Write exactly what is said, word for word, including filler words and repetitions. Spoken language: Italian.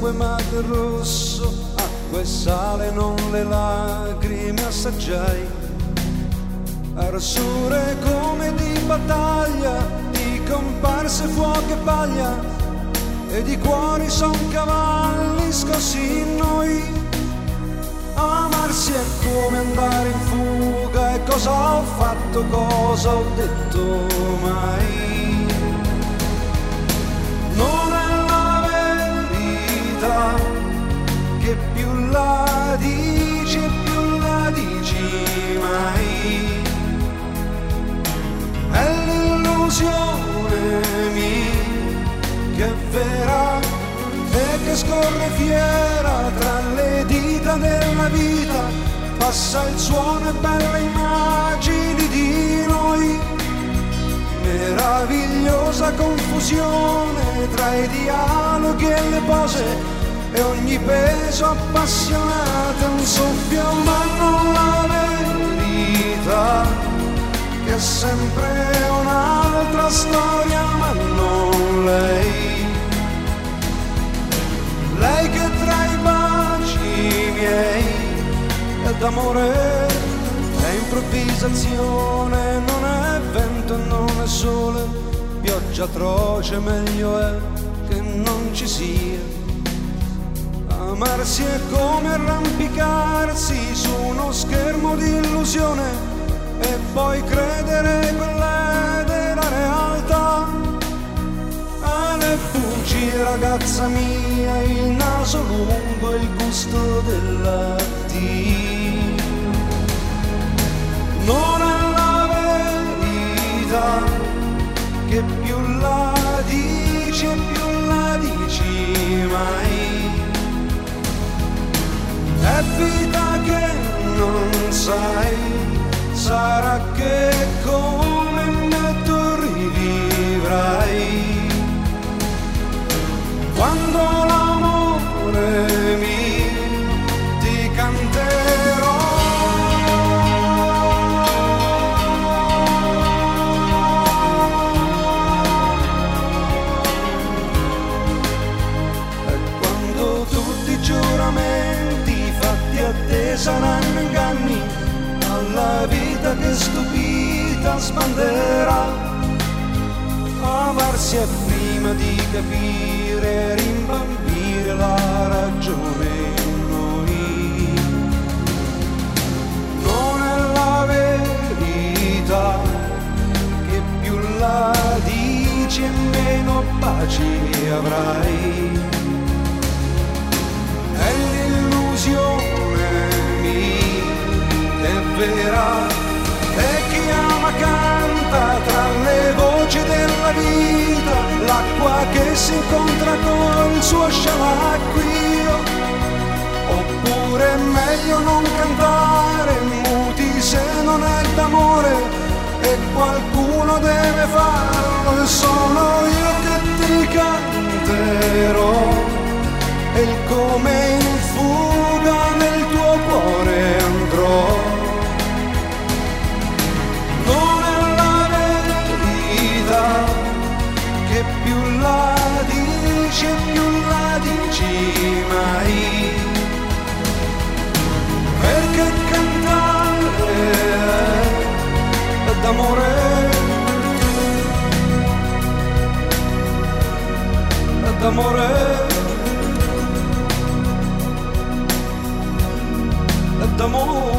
sangue ma del rosso, acqua e sale non le lacrime assaggiai, arsure come di battaglia, di comparse fuoco e paglia, e di cuori son cavalli scossi in noi. Amarsi è come andare in fuga, e cosa ho fatto, cosa ho detto mai? Non è la verità, che più la dici e più la dici mai. È l'illusione mia che è vera e che scorre fiera tra le dita della vita, passa il suono e belle immagini di noi, meravigliosa confusione tra i dialoghi e le pose, e ogni peso appassionato è un soffio, ma non la verità, che è sempre un'altra storia, ma non lei. Lei che tra i baci miei è d'amore, è improvvisazione, non è vento e non è sole, pioggia atroce, meglio è che non ci sia. Amarsi è come arrampicarsi su uno schermo di illusione e poi credere quella della realtà. Le bugie, ragazza mia, il naso lungo, il gusto della tea. Non è la verità, che più la dici e più la dici mai. È vita che non sai, sarà che come me tu rivivrai. Quando l'amore mio ti canterò, e quando tutti i giuramenti fatti a te saranno inganni, alla vita che stupita sbanderà. Amarsi è prima di capire, rimbambire la ragione in noi. Non è la verità, che più la dici e meno baci avrai. È l'illusione mia, è vera, e chi ama canta tra le voci della vita, l'acqua che si incontra col suo scialacquio. Oppure è meglio non cantare, muti se non è d'amore, e qualcuno deve farlo, e sono io che ti canterò, e il come in fuga nel tuo cuore andrò. Che più la dici e più la dici mai, perché cantare è d'amore, è d'amore, è d'amore.